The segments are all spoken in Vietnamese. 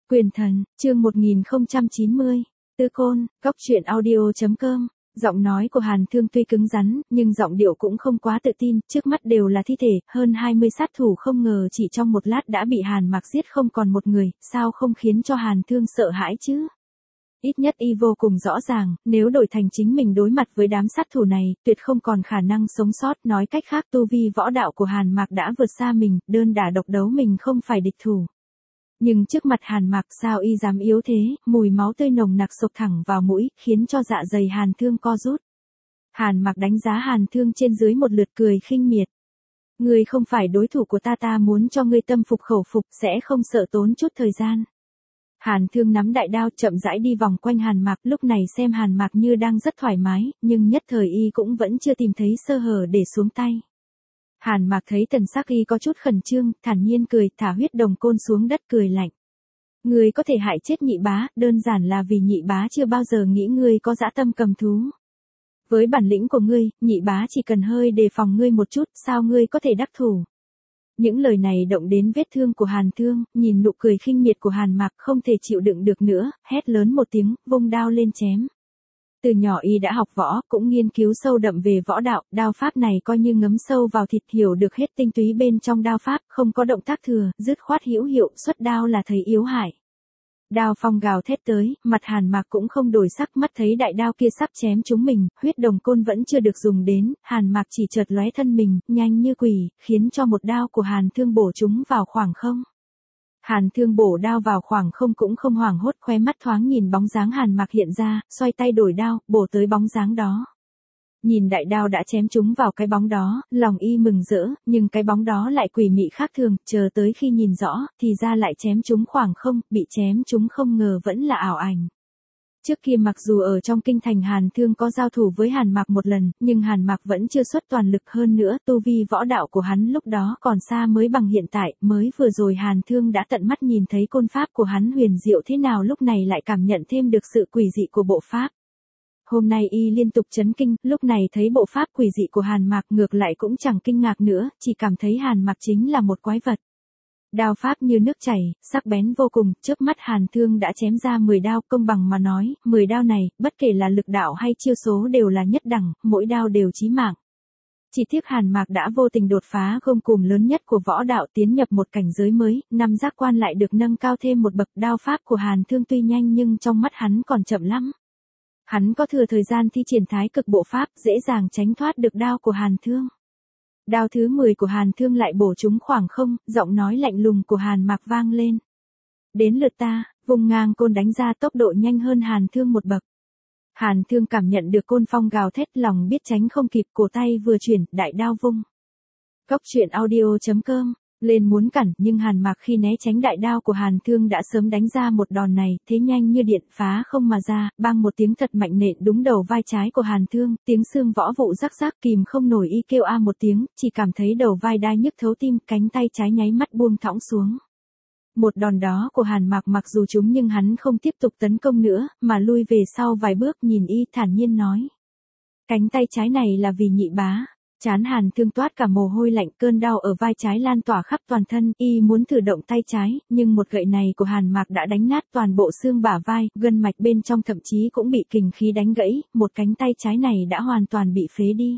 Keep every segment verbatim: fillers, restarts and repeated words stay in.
Quyền thần, chương một nghìn không trăm chín mươi. Tư Côn, Cốc Truyện Audio chấm com. Giọng nói của Hàn Thương tuy cứng rắn, nhưng giọng điệu cũng không quá tự tin, trước mắt đều là thi thể, hơn hai mươi sát thủ không ngờ chỉ trong một lát đã bị Hàn Mạc giết không còn một người, sao không khiến cho Hàn Thương sợ hãi chứ? Ít nhất y vô cùng rõ ràng, nếu đổi thành chính mình đối mặt với đám sát thủ này, tuyệt không còn khả năng sống sót, nói cách khác tu vi võ đạo của Hàn Mạc đã vượt xa mình, đơn đả độc đấu mình không phải địch thủ. Nhưng trước mặt Hàn Mạc sao y dám yếu thế, mùi máu tươi nồng nặc sộc thẳng vào mũi, khiến cho dạ dày Hàn Thương co rút. Hàn Mạc đánh giá Hàn Thương trên dưới một lượt cười khinh miệt. Ngươi không phải đối thủ của ta, ta muốn cho ngươi tâm phục khẩu phục, sẽ không sợ tốn chút thời gian. Hàn Thương nắm đại đao chậm rãi đi vòng quanh Hàn Mạc, lúc này xem Hàn Mạc như đang rất thoải mái, nhưng nhất thời y cũng vẫn chưa tìm thấy sơ hở để xuống tay. Hàn Mạc thấy thần sắc y có chút khẩn trương, thản nhiên cười, thả huyết đồng côn xuống đất cười lạnh. Ngươi có thể hại chết nhị bá, đơn giản là vì nhị bá chưa bao giờ nghĩ ngươi có dã tâm cầm thú. Với bản lĩnh của ngươi, nhị bá chỉ cần hơi đề phòng ngươi một chút, sao ngươi có thể đắc thủ. Những lời này động đến vết thương của Hàn Thương, nhìn nụ cười khinh miệt của Hàn Mạc không thể chịu đựng được nữa, hét lớn một tiếng, vung đao lên chém. Từ nhỏ y đã học võ, cũng nghiên cứu sâu đậm về võ đạo, đao pháp này coi như ngấm sâu vào thịt, hiểu được hết tinh túy bên trong đao pháp, không có động tác thừa, dứt khoát hữu hiệu, xuất đao là thấy yếu hại. Đao phong gào thét tới, mặt Hàn Mạc cũng không đổi sắc, mắt thấy đại đao kia sắp chém chúng mình, huyết đồng côn vẫn chưa được dùng đến, Hàn Mạc chỉ chợt lóe thân mình, nhanh như quỷ, khiến cho một đao của Hàn Thương bổ chúng vào khoảng không. Hàn Thương bổ đao vào khoảng không cũng không hoảng hốt, khóe mắt thoáng nhìn bóng dáng Hàn Mạc hiện ra, xoay tay đổi đao, bổ tới bóng dáng đó. Nhìn đại đao đã chém chúng vào cái bóng đó, lòng y mừng rỡ, nhưng cái bóng đó lại quỷ mị khác thường, chờ tới khi nhìn rõ, thì ra lại chém chúng khoảng không, bị chém chúng không ngờ vẫn là ảo ảnh. Trước kia mặc dù ở trong kinh thành Hàn Thương có giao thủ với Hàn Mạc một lần, nhưng Hàn Mạc vẫn chưa xuất toàn lực, hơn nữa tu vi võ đạo của hắn lúc đó còn xa mới bằng hiện tại, mới vừa rồi Hàn Thương đã tận mắt nhìn thấy côn pháp của hắn huyền diệu thế nào, lúc này lại cảm nhận thêm được sự quỷ dị của bộ pháp. Hôm nay y liên tục chấn kinh, lúc này thấy bộ pháp quỷ dị của Hàn Mạc ngược lại cũng chẳng kinh ngạc nữa, chỉ cảm thấy Hàn Mạc chính là một quái vật. Đao pháp như nước chảy, sắc bén vô cùng, trước mắt Hàn Thương đã chém ra mười đao, công bằng mà nói, mười đao này, bất kể là lực đạo hay chiêu số đều là nhất đẳng, mỗi đao đều chí mạng. Chỉ tiếc Hàn Mạc đã vô tình đột phá gông cùm lớn nhất của võ đạo, tiến nhập một cảnh giới mới, năm giác quan lại được nâng cao thêm một bậc, đao pháp của Hàn Thương tuy nhanh nhưng trong mắt hắn còn chậm lắm. Hắn có thừa thời gian thi triển thái cực bộ pháp, dễ dàng tránh thoát được đao của Hàn Thương. Đao thứ mười của Hàn Thương lại bổ trúng khoảng không, giọng nói lạnh lùng của Hàn Mạc vang lên. Đến lượt ta, vùng ngang côn đánh ra, tốc độ nhanh hơn Hàn Thương một bậc. Hàn Thương cảm nhận được côn phong gào thét, lòng biết tránh không kịp, cổ tay vừa chuyển, đại đao vung. Cốc Truyện Audio chấm com. Lên muốn cản, nhưng Hàn Mạc khi né tránh đại đao của Hàn Thương đã sớm đánh ra một đòn này, thế nhanh như điện, phá không mà ra, bang một tiếng thật mạnh nện đúng đầu vai trái của Hàn Thương, tiếng xương võ vụn rắc rắc, kìm không nổi y kêu a một tiếng, chỉ cảm thấy đầu vai đai nhức thấu tim, cánh tay trái nháy mắt buông thõng xuống. Một đòn đó của Hàn Mạc mặc dù trúng nhưng hắn không tiếp tục tấn công nữa, mà lui về sau vài bước, nhìn y thản nhiên nói. Cánh tay trái này là vì nhị bá. Chán Hàn Thương toát cả mồ hôi lạnh, cơn đau ở vai trái lan tỏa khắp toàn thân, y muốn thử động tay trái, nhưng một gậy này của Hàn Mạc đã đánh nát toàn bộ xương bả vai, gân mạch bên trong thậm chí cũng bị kình khí đánh gãy, một cánh tay trái này đã hoàn toàn bị phế đi.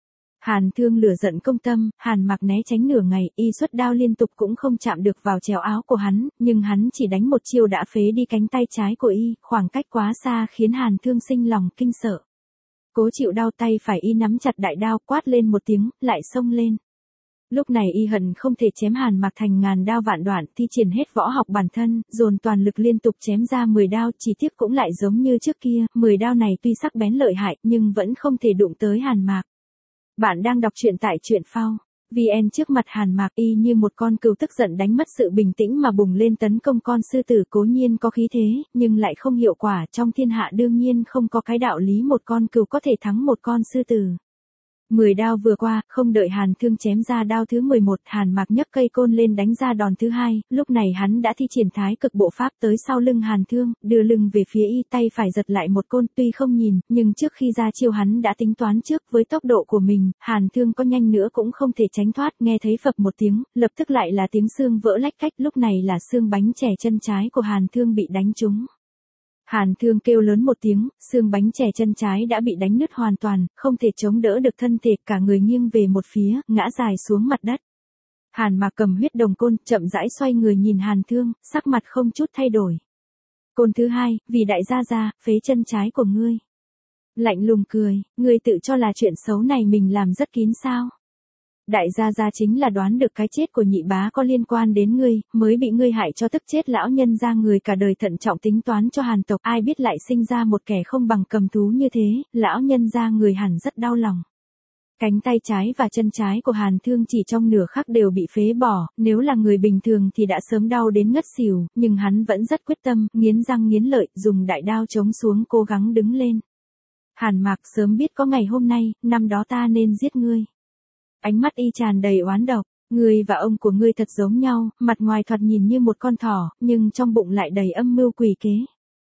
Hàn Thương lửa giận công tâm, Hàn Mạc né tránh nửa ngày, y xuất đao liên tục cũng không chạm được vào chéo áo của hắn, nhưng hắn chỉ đánh một chiêu đã phế đi cánh tay trái của y, khoảng cách quá xa khiến Hàn Thương sinh lòng kinh sợ. Cố chịu đau, tay phải y nắm chặt đại đao, quát lên một tiếng, lại xông lên. Lúc này y hận không thể chém Hàn Mạc thành ngàn đao vạn đoạn, thi triển hết võ học bản thân, dồn toàn lực liên tục chém ra mười đao, chỉ tiếc cũng lại giống như trước kia, mười đao này tuy sắc bén lợi hại, nhưng vẫn không thể đụng tới Hàn Mạc. Bạn đang đọc truyện tại truyện phao vê en, trước mặt Hàn Mạc y như một con cừu tức giận đánh mất sự bình tĩnh mà bùng lên tấn công con sư tử, cố nhiên có khí thế, nhưng lại không hiệu quả, trong thiên hạ đương nhiên không có cái đạo lý một con cừu có thể thắng một con sư tử. Mười đao vừa qua, không đợi Hàn Thương chém ra đao thứ mười một, Hàn Mạc nhấc cây côn lên đánh ra đòn thứ hai, lúc này hắn đã thi triển thái cực bộ pháp tới sau lưng Hàn Thương, đưa lưng về phía y, tay phải giật lại một côn, tuy không nhìn, nhưng trước khi ra chiêu hắn đã tính toán trước với tốc độ của mình, Hàn Thương có nhanh nữa cũng không thể tránh thoát, nghe thấy phập một tiếng, lập tức lại là tiếng xương vỡ lách cách, lúc này là xương bánh chè chân trái của Hàn Thương bị đánh trúng. Hàn Thương kêu lớn một tiếng, xương bánh chè chân trái đã bị đánh nứt hoàn toàn, không thể chống đỡ được thân thể, cả người nghiêng về một phía, ngã dài xuống mặt đất. Hàn Mạc cầm huyết đồng côn, chậm rãi xoay người nhìn Hàn Thương, sắc mặt không chút thay đổi. Côn thứ hai, vì đại gia gia, phế chân trái của ngươi. Lạnh lùng cười, ngươi tự cho là chuyện xấu này mình làm rất kín sao? Đại gia gia chính là đoán được cái chết của nhị bá có liên quan đến ngươi, mới bị ngươi hại cho tức chết lão nhân gia người cả đời thận trọng tính toán cho Hàn tộc, ai biết lại sinh ra một kẻ không bằng cầm thú như thế, lão nhân gia người hẳn rất đau lòng. Cánh tay trái và chân trái của Hàn Thương chỉ trong nửa khắc đều bị phế bỏ, nếu là người bình thường thì đã sớm đau đến ngất xỉu, nhưng hắn vẫn rất quyết tâm, nghiến răng nghiến lợi, dùng đại đao chống xuống cố gắng đứng lên. Hàn Mạc sớm biết có ngày hôm nay, năm đó ta nên giết ngươi. Ánh mắt y tràn đầy oán độc, ngươi và ông của ngươi thật giống nhau, mặt ngoài thoạt nhìn như một con thỏ, nhưng trong bụng lại đầy âm mưu quỷ kế.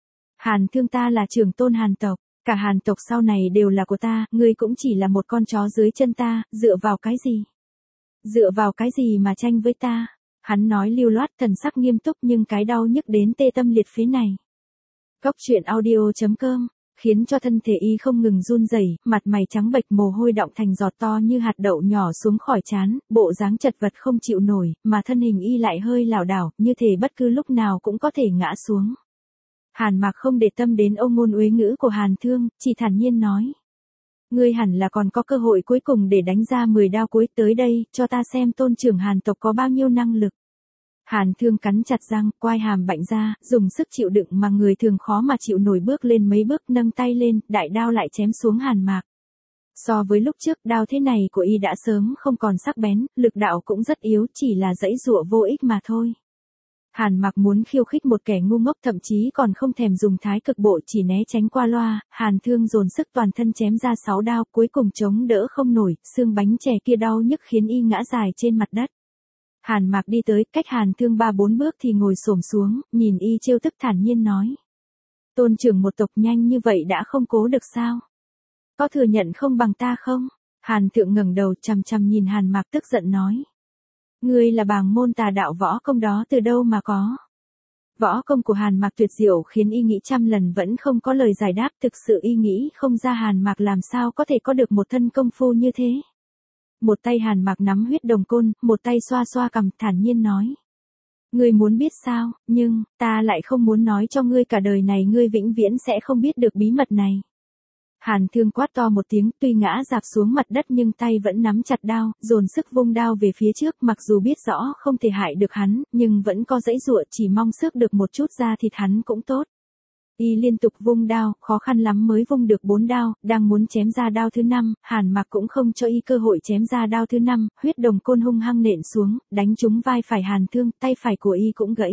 Hàn Thương ta là trưởng tôn Hàn tộc, cả Hàn tộc sau này đều là của ta, ngươi cũng chỉ là một con chó dưới chân ta, dựa vào cái gì? Dựa vào cái gì mà tranh với ta? Hắn nói lưu loát, thần sắc nghiêm túc, nhưng cái đau nhức đến tê tâm liệt phế này. Góc truyện audio chấm com khiến cho thân thể y không ngừng run rẩy, mặt mày trắng bệch, mồ hôi đọng thành giọt to như hạt đậu nhỏ xuống khỏi trán, bộ dáng chật vật không chịu nổi, mà thân hình y lại hơi lảo đảo, như thể bất cứ lúc nào cũng có thể ngã xuống. Hàn Mạc không để tâm đến âu ngôn uế ngữ của Hàn Thương, chỉ thản nhiên nói: ngươi hẳn là còn có cơ hội cuối cùng để đánh ra mười đao cuối, tới đây, cho ta xem tôn trưởng Hàn tộc có bao nhiêu năng lực. Hàn Thương cắn chặt răng, quai hàm bạnh ra, dùng sức chịu đựng mà người thường khó mà chịu nổi, bước lên mấy bước, nâng tay lên, đại đao lại chém xuống Hàn Mạc. So với lúc trước, đao thế này của y đã sớm không còn sắc bén, lực đạo cũng rất yếu, chỉ là dãy dụa vô ích mà thôi. Hàn Mạc muốn khiêu khích một kẻ ngu ngốc, thậm chí còn không thèm dùng thái cực bộ, chỉ né tránh qua loa. Hàn Thương dồn sức toàn thân chém ra sáu đao, cuối cùng chống đỡ không nổi, xương bánh chè kia đau nhức khiến y ngã dài trên mặt đất. Hàn Mạc đi tới, cách Hàn Thương ba bốn bước thì ngồi xổm xuống, nhìn y trêu tức thản nhiên nói: tôn trưởng một tộc nhanh như vậy đã không cố được sao? Có thừa nhận không bằng ta không? Hàn Thượng ngẩng đầu chằm chằm nhìn Hàn Mạc tức giận nói: ngươi là bàng môn tà đạo võ công đó từ đâu mà có? Võ công của Hàn Mạc tuyệt diệu khiến y nghĩ trăm lần vẫn không có lời giải đáp, thực sự y nghĩ không ra Hàn Mạc làm sao có thể có được một thân công phu như thế. Một tay Hàn Mạc nắm huyết đồng côn, một tay xoa xoa cằm, thản nhiên nói: ngươi muốn biết sao, nhưng, ta lại không muốn nói cho ngươi, cả đời này ngươi vĩnh viễn sẽ không biết được bí mật này. Hàn Thương quát to một tiếng, tuy ngã rạp xuống mặt đất nhưng tay vẫn nắm chặt đao, dồn sức vung đao về phía trước, mặc dù biết rõ không thể hại được hắn, nhưng vẫn có dãy dụa, chỉ mong xước được một chút da thịt hắn cũng tốt. Y liên tục vung đao, khó khăn lắm mới vung được bốn đao, đang muốn chém ra đao thứ năm, Hàn Mạc cũng không cho y cơ hội chém ra đao thứ năm, huyết đồng côn hung hăng nện xuống, đánh trúng vai phải Hàn Thương, tay phải của y cũng gãy.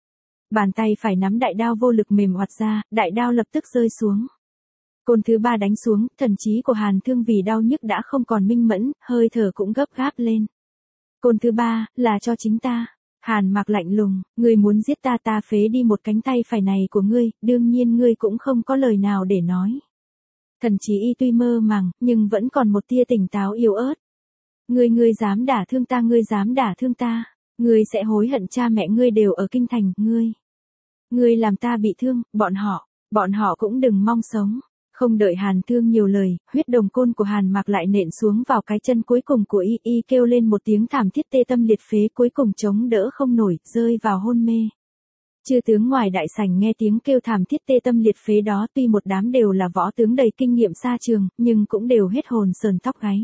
Bàn tay phải nắm đại đao vô lực mềm oặt ra, đại đao lập tức rơi xuống. Côn thứ ba đánh xuống, thần trí của Hàn Thương vì đau nhức đã không còn minh mẫn, hơi thở cũng gấp gáp lên. Côn thứ ba, là cho chính ta. Hàn Mạc lạnh lùng, ngươi muốn giết ta, ta phế đi một cánh tay phải này của ngươi, đương nhiên ngươi cũng không có lời nào để nói. Thần trí y tuy mơ màng, nhưng vẫn còn một tia tỉnh táo yếu ớt. Ngươi ngươi dám đả thương ta, ngươi dám đả thương ta, ngươi sẽ hối hận, cha mẹ ngươi đều ở kinh thành, ngươi. Ngươi làm ta bị thương, bọn họ, bọn họ cũng đừng mong sống. Không đợi Hàn Thương nhiều lời, huyết đồng côn của Hàn Mạc lại nện xuống vào cái chân cuối cùng của y, y kêu lên một tiếng thảm thiết tê tâm liệt phế, cuối cùng chống đỡ không nổi, rơi vào hôn mê. Chư tướng ngoài đại sảnh nghe tiếng kêu thảm thiết tê tâm liệt phế đó, tuy một đám đều là võ tướng đầy kinh nghiệm xa trường, nhưng cũng đều hết hồn sờn tóc gáy.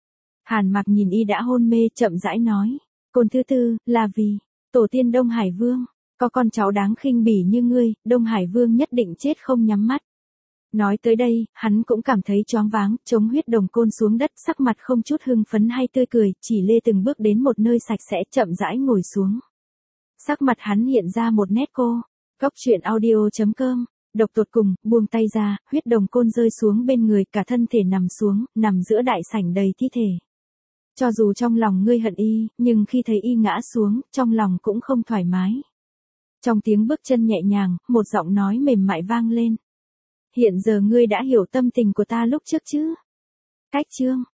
Hàn Mạc nhìn y đã hôn mê, chậm rãi nói: côn thứ tư, là vì tổ tiên Đông Hải Vương, có con cháu đáng khinh bỉ như ngươi, Đông Hải Vương nhất định chết không nhắm mắt. Nói tới đây, hắn cũng cảm thấy choáng váng, chống huyết đồng côn xuống đất, sắc mặt không chút hưng phấn hay tươi cười, chỉ lê từng bước đến một nơi sạch sẽ, chậm rãi ngồi xuống. Sắc mặt hắn hiện ra một nét cô. Góc truyện audio chấm com độc tột cùng, buông tay ra, huyết đồng côn rơi xuống bên người, cả thân thể nằm xuống, nằm giữa đại sảnh đầy thi thể. Cho dù trong lòng ngươi hận y, nhưng khi thấy y ngã xuống, trong lòng cũng không thoải mái. Trong tiếng bước chân nhẹ nhàng, một giọng nói mềm mại vang lên. Hiện giờ ngươi đã hiểu tâm tình của ta lúc trước chứ? Cách chương